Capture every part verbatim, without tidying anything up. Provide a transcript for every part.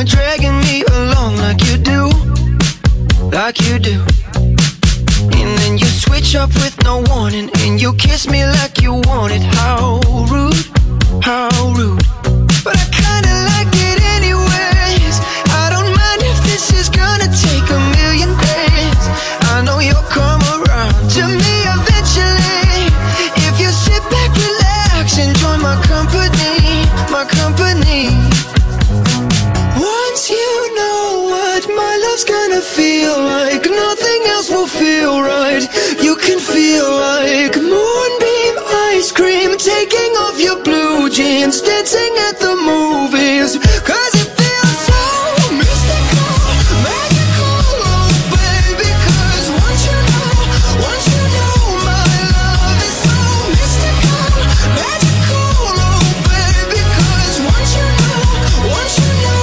you're dragging me along like you do, like you do. And then you switch up with no warning, and you kiss me like you want it. How rude, how rude. But I kinda like it anyways. I don't mind if this is gonna take a million days. I know you'll come around to me eventually. If you sit back, relax, enjoy my company, my company. Once you know what my love's gonna feel like, nothing else will feel right. You can feel like moonbeam ice cream, taking off your blue jeans, dancing at the movies. Cause it feels so mystical, magical, oh baby. Cause once you know, once you know my love is so mystical, magical, oh baby. Cause once you know, once you know.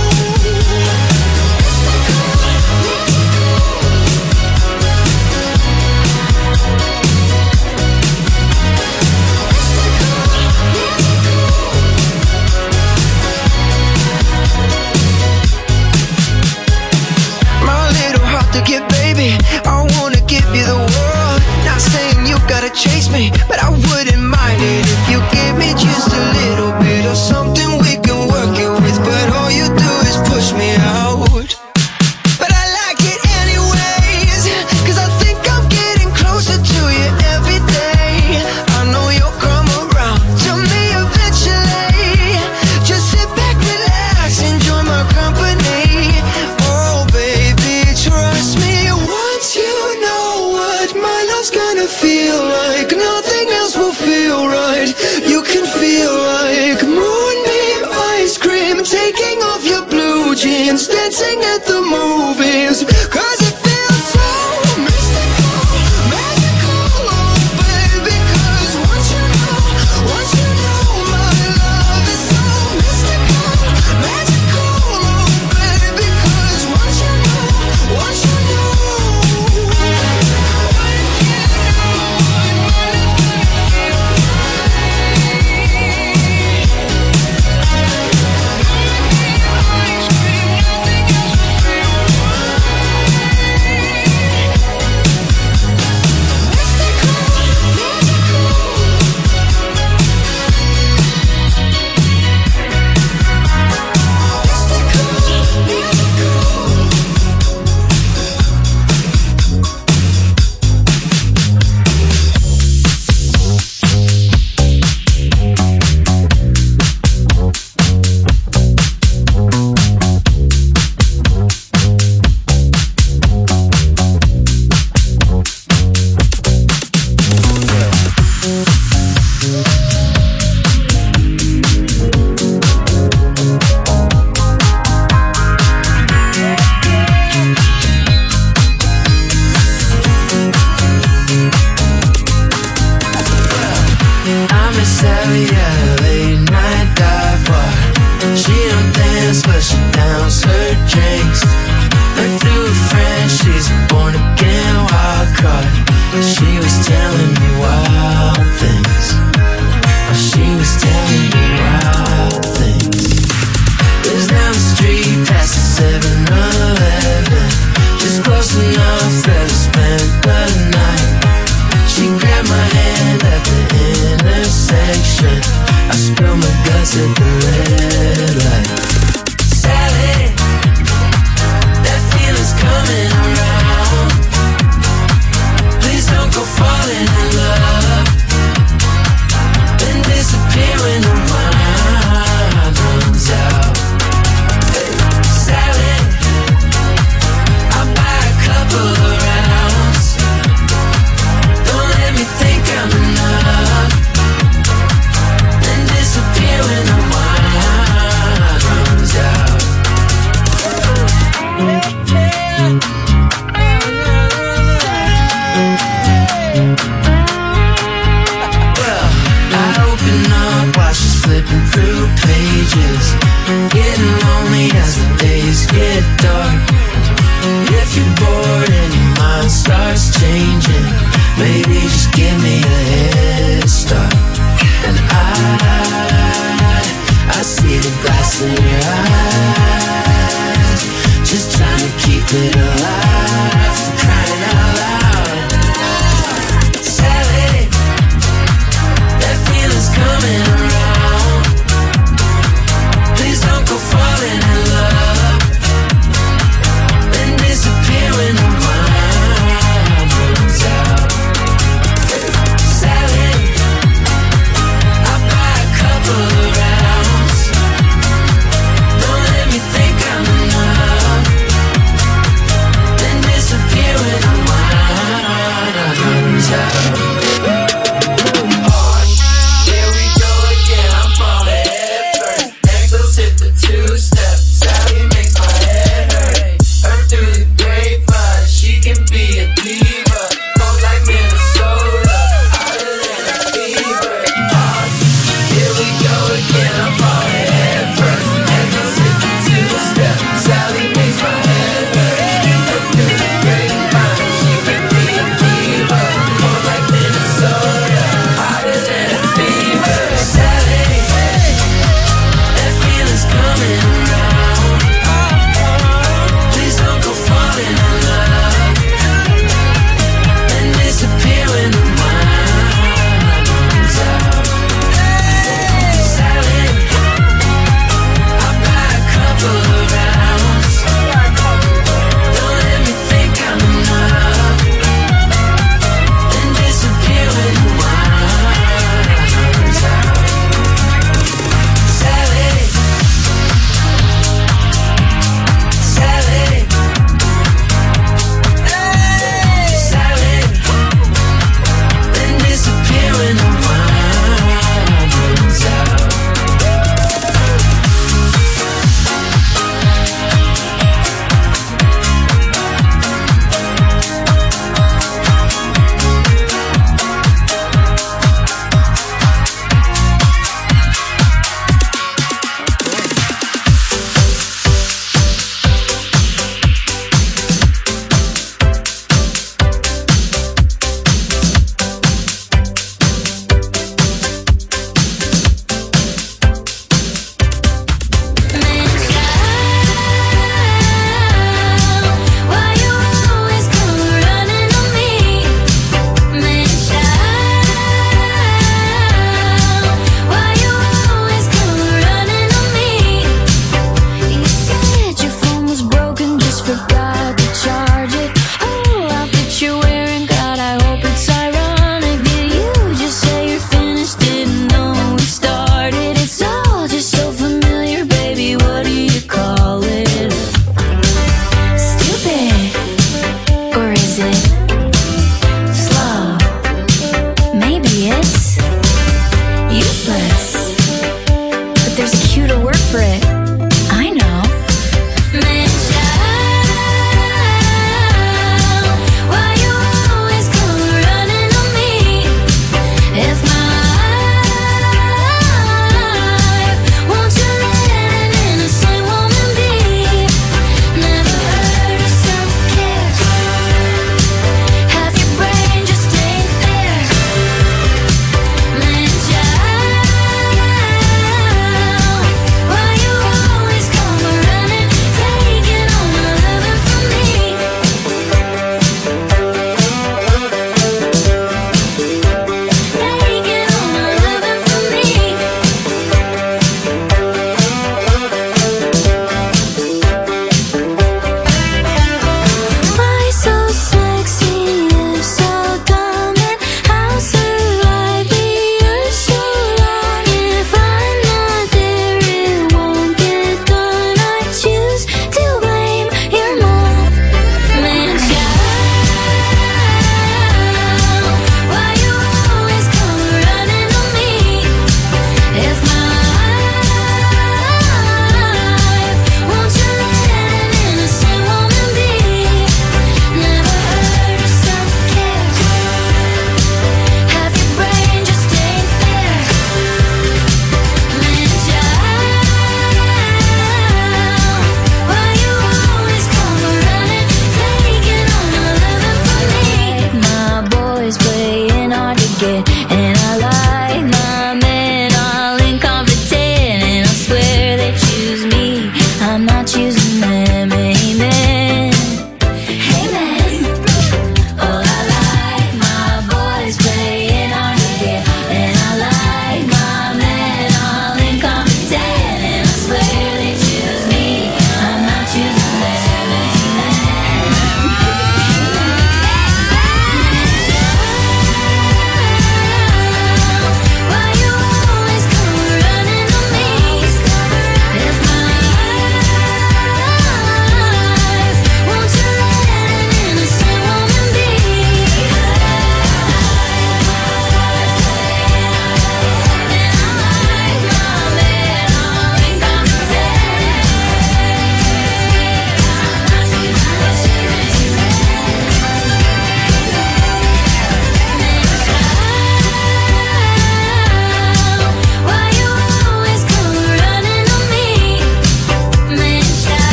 I wanna give you the world. Not saying you gotta chase me, but I wouldn't mind it if you give me just a little bit of something we can work it with. But all you do is push me out. But I like it anyways, cause I think I'm getting closer to you every day. I know you'll come around to me eventually. Just sit back, relax, enjoy my company. Oh baby, trust me. Once you know what my love's gonna feel like, nothing else will feel right. You can feel like moonbeam ice cream, taking off your blue jeans, dancing at the movies. Cause it feels so mystical, magical, oh baby. Cause once you know, once you know my love is so mystical, magical, oh baby. Cause once you know, once you know. see the glass in your eyes. bit alive, for crying out loud. Sally, that feeling's coming around. Please don't go falling in love and disappear when the wine runs out. Sally, I'll buy a couple of rounds. Don't let me think I'm enough.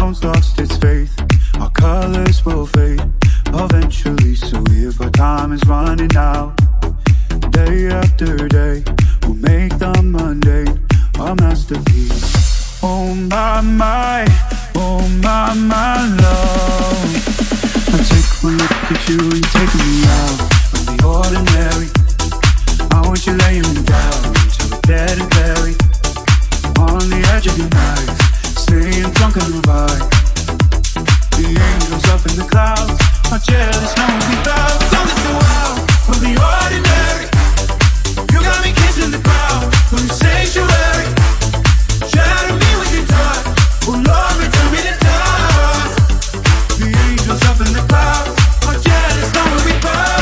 town's lost its faith. Our colors will fade eventually, so if our time is running out, day after day, we'll make the mundane a masterpiece. Oh my, my, oh my, my love. I take one look at you and take me out of the ordinary. I want you laying me down till we're dead and buried. On the edge of your knife, staying drunk on the vibe. The angels up in the clouds are jealous, no one without. Don't listen wild from the ordinary. You got me kissing the ground from the sanctuary. Shadow me with your touch, oh Lord, return me to touch. The angels up in the clouds are jealous, no one without.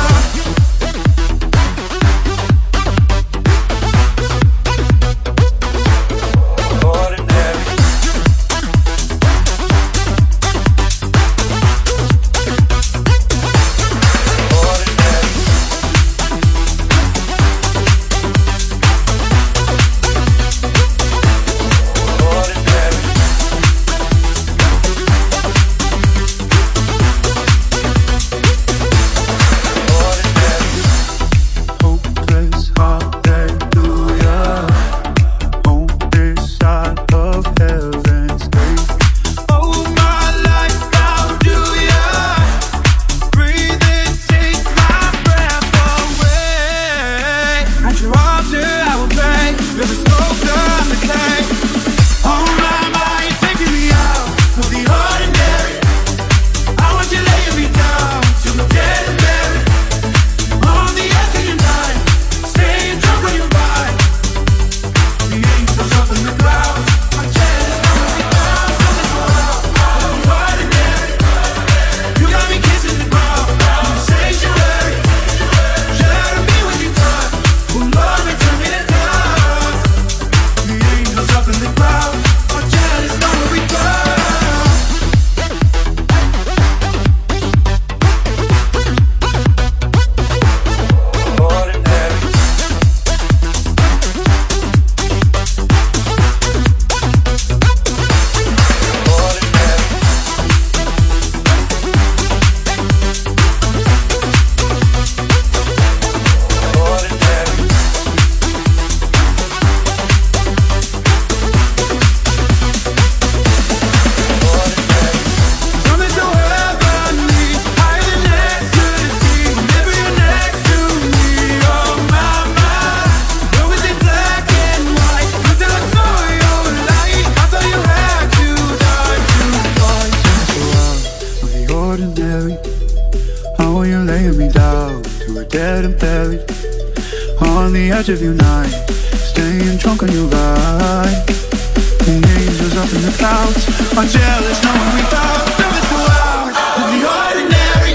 Of your night, staying drunk on your ride. The angels up in the clouds are jealous, no one without. Service so loud of the ordinary.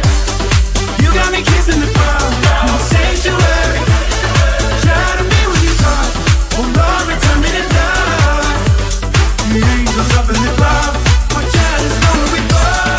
You got me kissing the ground in the sanctuary. Shadow me with your touch, oh Lord, return me to love. The angels up in the clouds are jealous, no one without.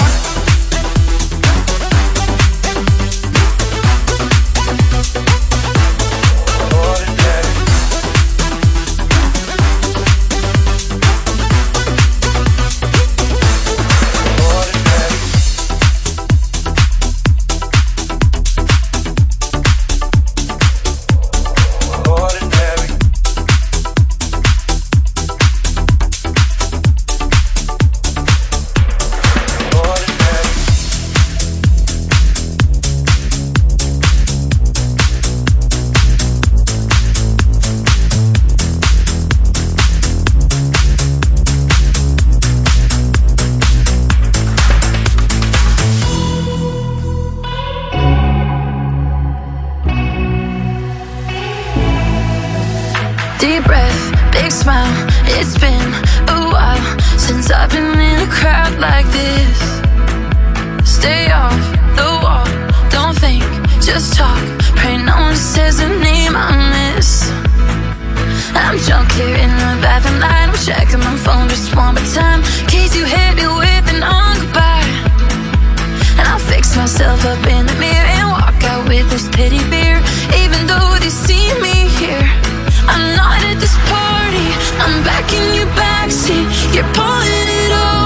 Deep breath, big smile. It's been a while since I've been in a crowd like this. Stay off the wall, don't think, just talk. Pray no one says the name I miss. I'm drunk here in the bathroom light. I'm checking my phone just one more time, in case you hit me with an on goodbye. And I'll fix myself up in the mirror and walk out with this teddy bear. Even though they see me here, I'm not at this party. I'm back in your backseat. You're pulling it off.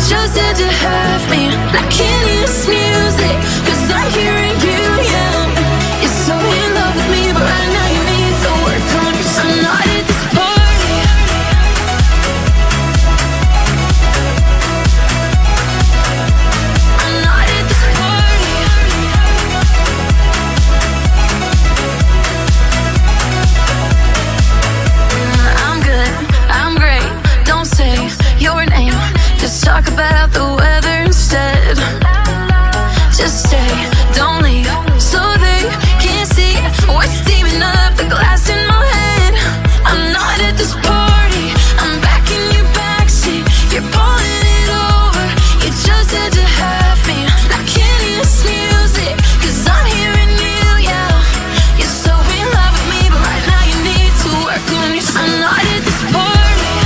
just had to have me. I can't hear this music, cause I'm hearing you, yeah. You're so in love with me, but right now you need to work on yourself. I'm not at this party. I'm not at this party. I'm good, I'm great. Don't say your name, just talk about the weather instead. Just stay, don't leave, so they can't see what's steaming up the glass in my head. I'm not at this party, I'm back in your backseat. You're pulling it over, you just had to have me. I can't hear this music, cause I'm hearing you, yeah. You're so in love with me, but right now you need to work on yourself. I'm not at this party.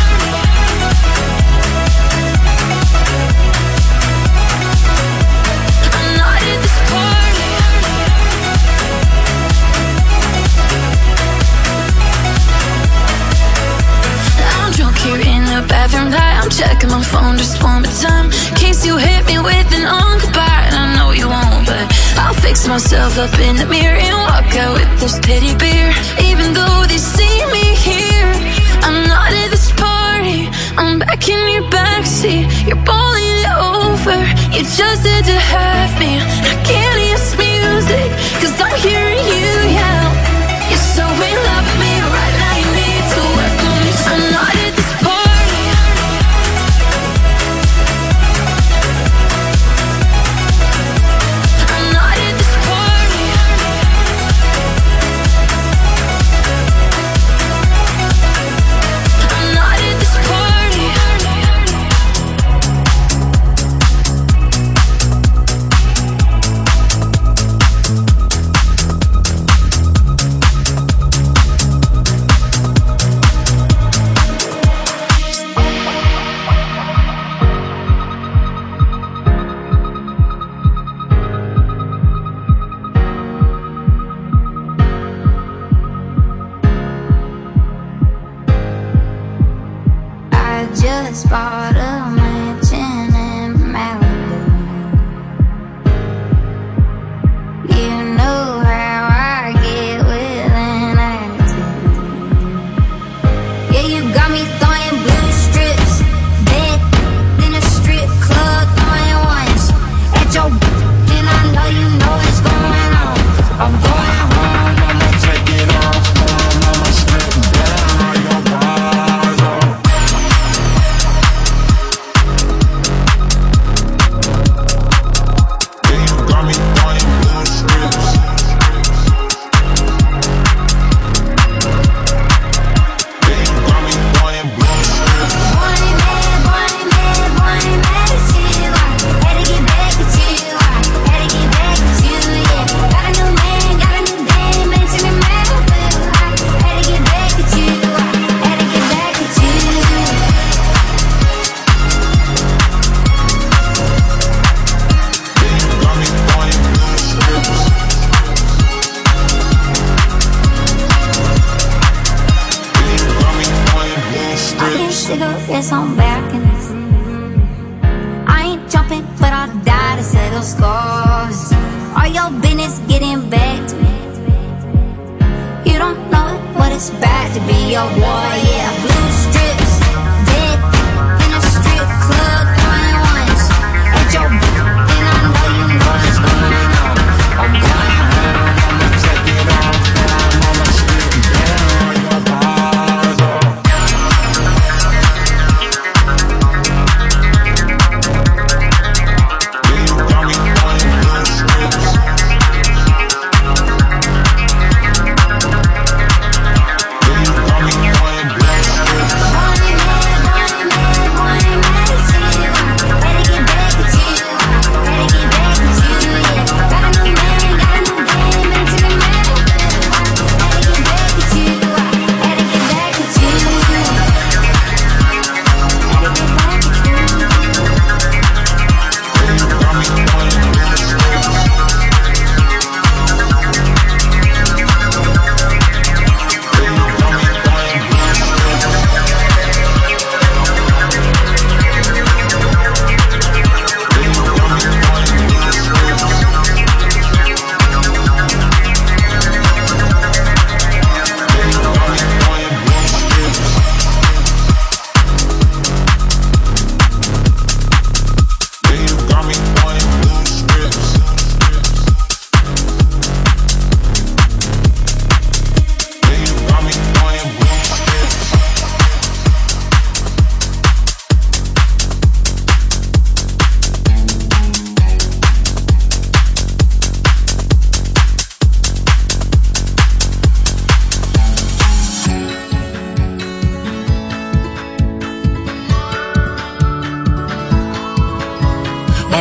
Bathroom light, I'm checking my phone just one more time, in case you hit me with an on goodbye. And I know you won't, but I'll fix myself up in the mirror and walk out with this teddy bear. Even though they see me here, I'm not at this party. I'm back in your backseat. You're pulling it over, you just had to have me. I can't hear this music, cause I'm hearing you, yeah. You're so in love with me, but right now you need to work on yourself. I'm not at this party. Just bought a mansion in Malibu. You know how I get with an attitude. Yeah, you got me throwing blue strips, bed in a strip club, throwing ones at your and I know you know what's going on. I'm going home, I'ma take it off, I'ma strip down your bars off. Cigarettes on balconies. I ain't jumping, but I'll die to settle scores. All your business getting back to me. You don't know what it's bad to be your boy, yeah. Blue strips, dead in a strip club, throwing ones at your and I know you know what's going on. I'm going home, I'ma take it off, I'ma strip down your bars off. One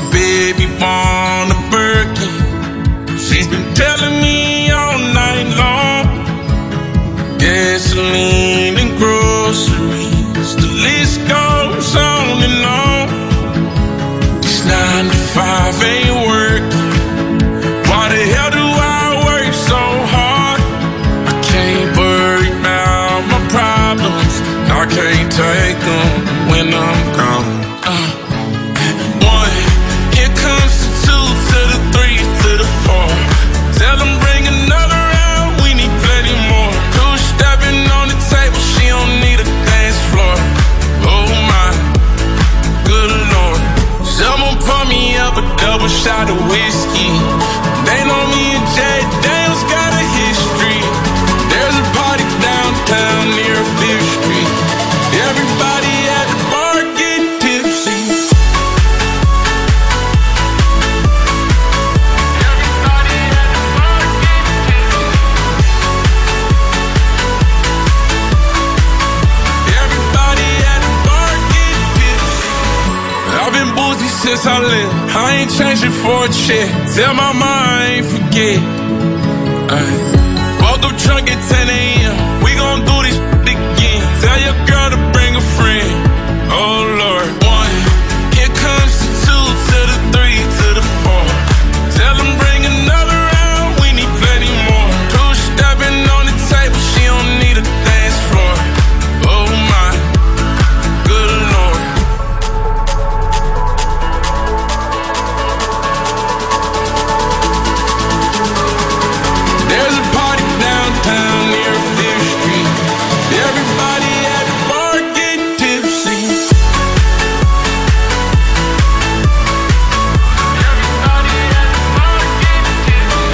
my baby born a Birkin. She's been telling me all night long. Gasoline and groceries, the list goes on and on. This nine to five ain't working. Why the hell do I work so hard? I can't worry about my problems. I can't take them when I'm gone. Uh, one, here comes the two to the three to the four. Tell them bring another round, we need plenty more. Two stepping on the table, she don't need a dance floor. Oh my, good Lord. Someone pour me up a double shot of whiskey. They know me and Jay Daniels got a history. There's a party downtown near Fifth Street. Everybody at the bar getting tipsy. Everybody at the bar getting tipsy. Everybody at the bar getting tipsy. I've been boozy since I left. I ain't changing for a check. Tell my mom I ain't forget. Ay. Woke up drunk at ten a.m. We gon' do this again. Tell your girl to bring a friend. Oh Lord. One, here comes the two to the three to the four. Tell them bring another round, we need plenty more. Two stepping on the table, she don't need a dance floor. Oh my, good Lord. There's a party downtown near Fifth Street. Everybody at the bar getting tipsy. Everybody at the bar getting tipsy.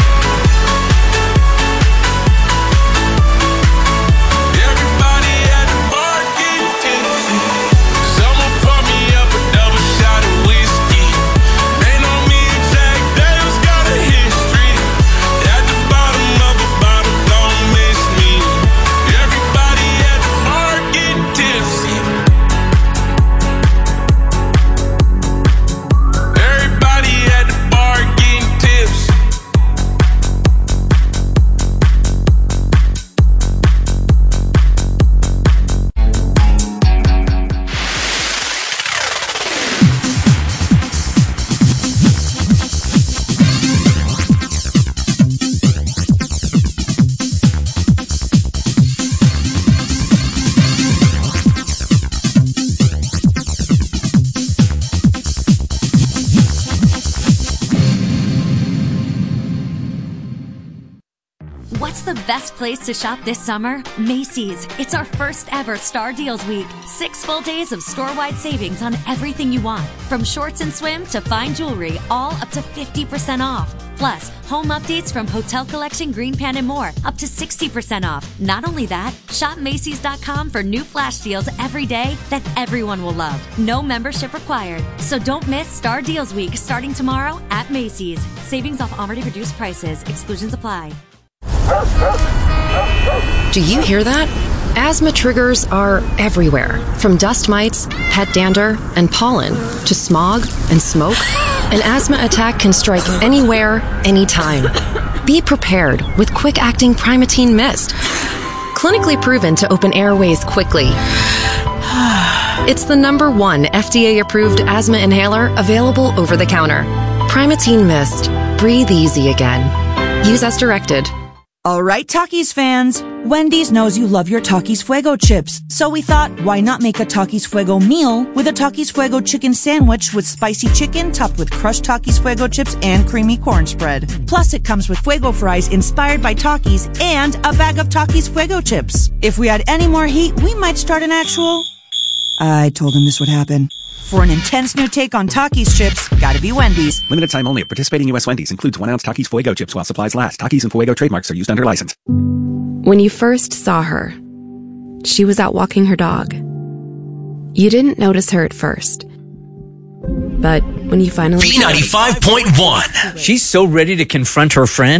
Everybody at the bar getting tipsy. Someone pour me up a double shot of whiskey. They know me and Jack Daniels got a history. At the bottom of the bottle, don't miss me. Everybody at the bar getting tipsy. Everybody at the bar getting tipsy. What's the best place to shop this summer? Macy's. It's our first ever Star Deals Week. Six full days of store-wide savings on everything you want. From shorts and swim to fine jewelry, all up to fifty percent off. Plus, home updates from Hotel Collection, Green Pan, and more, up to sixty percent off. Not only that, shop Macy's dot com for new flash deals every day that everyone will love. No membership required. So don't miss Star Deals Week starting tomorrow at Macy's. Savings off already reduced prices. Exclusions apply. Do you hear that? Asthma triggers are everywhere, from dust mites, pet dander, and pollen, to smog and smoke. An asthma attack can strike anywhere, anytime. Be prepared with quick-acting Primatene Mist. Clinically proven to open airways quickly. It's the number one F D A-approved asthma inhaler available over the counter. Primatene Mist. Breathe easy again. Use as directed. All right, Takis fans. Wendy's knows you love your Takis Fuego chips. So we thought, why not make a Takis Fuego meal with a Takis Fuego chicken sandwich with spicy chicken topped with crushed Takis Fuego chips and creamy corn spread. Plus, it comes with Fuego fries inspired by Takis and a bag of Takis Fuego chips. If we had any more heat, we might start an actual... I told him this would happen. For an intense new take on Takis chips, gotta be Wendy's. Limited time only at participating U S Wendy's. Includes one ounce Takis Fuego chips while supplies last. Takis and Fuego trademarks are used under license. When you first saw her, she was out walking her dog. You didn't notice her at first. But when you finally... B ninety-five point one. She's so ready to confront her friend.